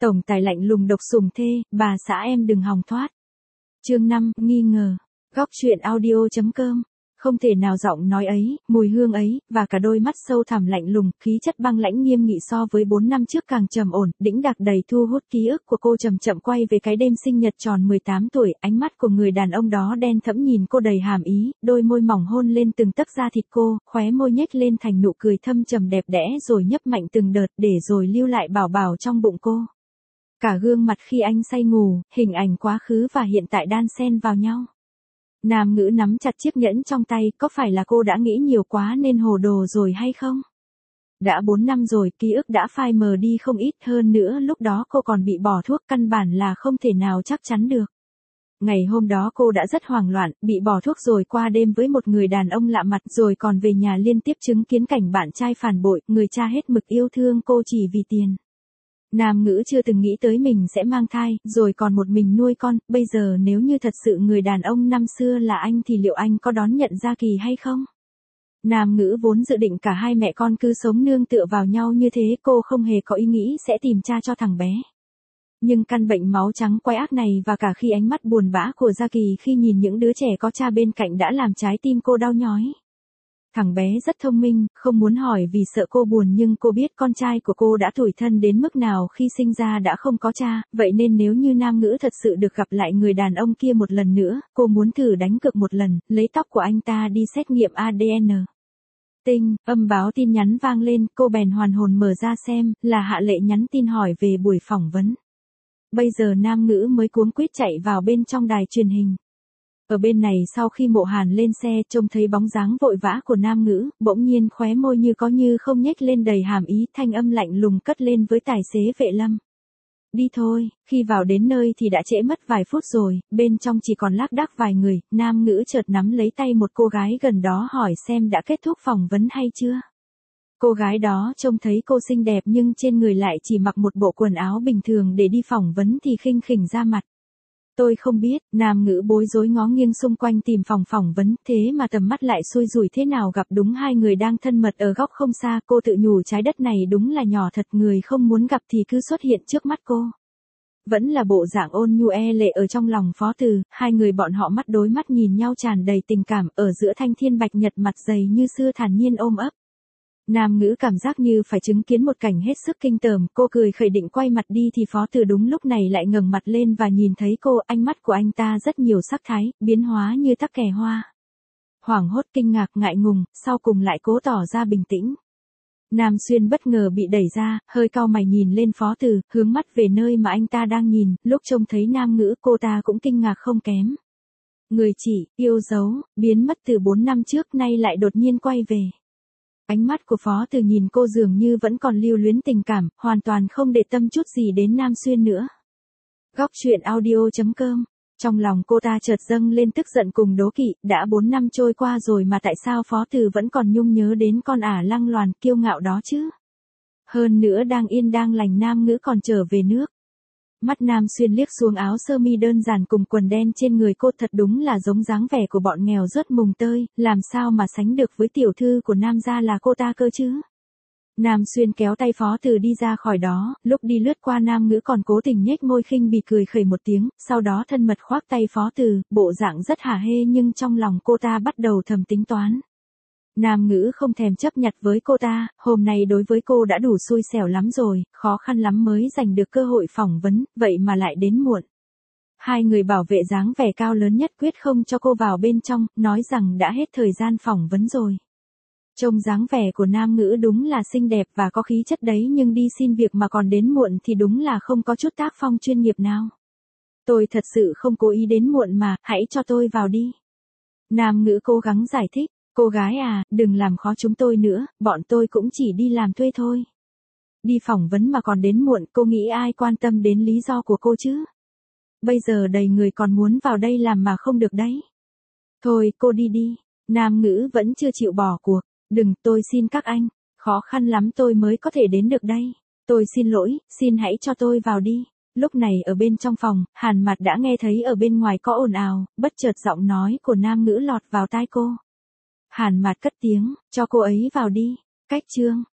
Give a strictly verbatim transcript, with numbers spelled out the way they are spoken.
Tổng tài lạnh lùng độc sủng thê, bà xã em đừng hòng thoát. Chương năm, nghi ngờ. Góc truyện audio chấm com. Không thể nào giọng nói ấy, mùi hương ấy, và cả đôi mắt sâu thẳm lạnh lùng, khí chất băng lãnh nghiêm nghị so với bốn năm trước càng trầm ổn, đĩnh đạc đầy thu hút ký ức của cô chậm chậm quay về cái đêm sinh nhật tròn mười tám tuổi, ánh mắt của người đàn ông đó đen thẫm nhìn cô đầy hàm ý, đôi môi mỏng hôn lên từng tấc da thịt cô, khóe môi nhếch lên thành nụ cười thâm trầm đẹp đẽ rồi nhấp mạnh từng đợt để rồi lưu lại bảo bảo trong bụng cô. Cả gương mặt khi anh say ngủ, hình ảnh quá khứ và hiện tại đan xen vào nhau. Nam ngữ nắm chặt chiếc nhẫn trong tay, có phải là cô đã nghĩ nhiều quá nên hồ đồ rồi hay không? Đã bốn năm rồi, ký ức đã phai mờ đi không ít, hơn nữa lúc đó cô còn bị bỏ thuốc, căn bản là không thể nào chắc chắn được. Ngày hôm đó cô đã rất hoảng loạn, bị bỏ thuốc rồi qua đêm với một người đàn ông lạ mặt rồi còn về nhà liên tiếp chứng kiến cảnh bạn trai phản bội, người cha hết mực yêu thương cô chỉ vì tiền. Nam ngữ chưa từng nghĩ tới mình sẽ mang thai, rồi còn một mình nuôi con, bây giờ nếu như thật sự người đàn ông năm xưa là anh thì liệu anh có đón nhận Gia Kỳ hay không? Nam ngữ vốn dự định cả hai mẹ con cứ sống nương tựa vào nhau như thế, cô không hề có ý nghĩ sẽ tìm cha cho thằng bé. Nhưng căn bệnh máu trắng quái ác này và cả khi ánh mắt buồn bã của Gia Kỳ khi nhìn những đứa trẻ có cha bên cạnh đã làm trái tim cô đau nhói. Thằng bé rất thông minh, không muốn hỏi vì sợ cô buồn nhưng cô biết con trai của cô đã tủi thân đến mức nào khi sinh ra đã không có cha, vậy nên nếu như Nam ngữ thật sự được gặp lại người đàn ông kia một lần nữa, cô muốn thử đánh cược một lần, lấy tóc của anh ta đi xét nghiệm a đê en. Tinh, âm báo tin nhắn vang lên, cô bèn hoàn hồn mở ra xem, là Hạ Lệ nhắn tin hỏi về buổi phỏng vấn. Bây giờ Nam ngữ mới cuống quýt chạy vào bên trong đài truyền hình. Ở bên này sau khi Mộ Hàn lên xe trông thấy bóng dáng vội vã của Nam ngữ, bỗng nhiên khóe môi như có như không nhếch lên đầy hàm ý, thanh âm lạnh lùng cất lên với tài xế Vệ Lâm. Đi thôi, khi vào đến nơi thì đã trễ mất vài phút rồi, bên trong chỉ còn lác đác vài người, Nam ngữ chợt nắm lấy tay một cô gái gần đó hỏi xem đã kết thúc phỏng vấn hay chưa. Cô gái đó trông thấy cô xinh đẹp nhưng trên người lại chỉ mặc một bộ quần áo bình thường để đi phỏng vấn thì khinh khỉnh ra mặt. Tôi không biết, Nam ngữ bối rối ngó nghiêng xung quanh tìm phòng phỏng vấn, thế mà tầm mắt lại xui rủi thế nào gặp đúng hai người đang thân mật ở góc không xa, cô tự nhủ trái đất này đúng là nhỏ thật, người không muốn gặp thì cứ xuất hiện trước mắt cô. Vẫn là bộ dạng ôn nhu e lệ ở trong lòng Phó Từ, hai người bọn họ mắt đối mắt nhìn nhau tràn đầy tình cảm, ở giữa thanh thiên bạch nhật mặt dày như xưa thản nhiên ôm ấp. Nam ngữ cảm giác như phải chứng kiến một cảnh hết sức kinh tởm, cô cười khẩy định quay mặt đi thì Phó Từ đúng lúc này lại ngẩng mặt lên và nhìn thấy cô, ánh mắt của anh ta rất nhiều sắc thái, biến hóa như tắc kè hoa. Hoảng hốt, kinh ngạc, ngại ngùng, sau cùng lại cố tỏ ra bình tĩnh. Nam Xuyên bất ngờ bị đẩy ra, hơi cau mày nhìn lên Phó Từ, hướng mắt về nơi mà anh ta đang nhìn, lúc trông thấy Nam ngữ cô ta cũng kinh ngạc không kém. Người chị, yêu dấu, biến mất từ bốn năm trước nay lại đột nhiên quay về. Ánh mắt của Phó Từ nhìn cô dường như vẫn còn lưu luyến tình cảm, hoàn toàn không để tâm chút gì đến Nam Xuyên nữa. Góc truyện audio chấm com. Trong lòng cô ta chợt dâng lên tức giận cùng đố kỵ, đã bốn năm trôi qua rồi mà tại sao Phó Từ vẫn còn nhung nhớ đến con ả lăng loàn kiêu ngạo đó chứ? Hơn nữa đang yên đang lành Nam ngữ còn trở về nước. Mắt Nam Xuyên liếc xuống áo sơ mi đơn giản cùng quần đen trên người cô, thật đúng là giống dáng vẻ của bọn nghèo rớt mùng tơi, làm sao mà sánh được với tiểu thư của Nam gia là cô ta cơ chứ. Nam Xuyên kéo tay Phó Từ đi ra khỏi đó, lúc đi lướt qua Nam ngữ còn cố tình nhếch môi khinh bỉ cười khẩy một tiếng, sau đó thân mật khoác tay Phó Từ, bộ dạng rất hả hê nhưng trong lòng cô ta bắt đầu thầm tính toán. Nam ngữ không thèm chấp nhặt với cô ta, hôm nay đối với cô đã đủ xui xẻo lắm rồi, khó khăn lắm mới giành được cơ hội phỏng vấn, vậy mà lại đến muộn. Hai người bảo vệ dáng vẻ cao lớn nhất quyết không cho cô vào bên trong, nói rằng đã hết thời gian phỏng vấn rồi. Trông dáng vẻ của Nam ngữ đúng là xinh đẹp và có khí chất đấy nhưng đi xin việc mà còn đến muộn thì đúng là không có chút tác phong chuyên nghiệp nào. Tôi thật sự không cố ý đến muộn mà, hãy cho tôi vào đi. Nam ngữ cố gắng giải thích. Cô gái à, đừng làm khó chúng tôi nữa, bọn tôi cũng chỉ đi làm thuê thôi. Đi phỏng vấn mà còn đến muộn, cô nghĩ ai quan tâm đến lý do của cô chứ? Bây giờ đầy người còn muốn vào đây làm mà không được đấy. Thôi, cô đi đi. Nam ngữ vẫn chưa chịu bỏ cuộc. Đừng, tôi xin các anh. Khó khăn lắm tôi mới có thể đến được đây. Tôi xin lỗi, xin hãy cho tôi vào đi. Lúc này ở bên trong phòng, Hàn Mặt đã nghe thấy ở bên ngoài có ồn ào, bất chợt giọng nói của Nam ngữ lọt vào tai cô. Hàn Mạt cất tiếng, cho cô ấy vào đi. Cách chương.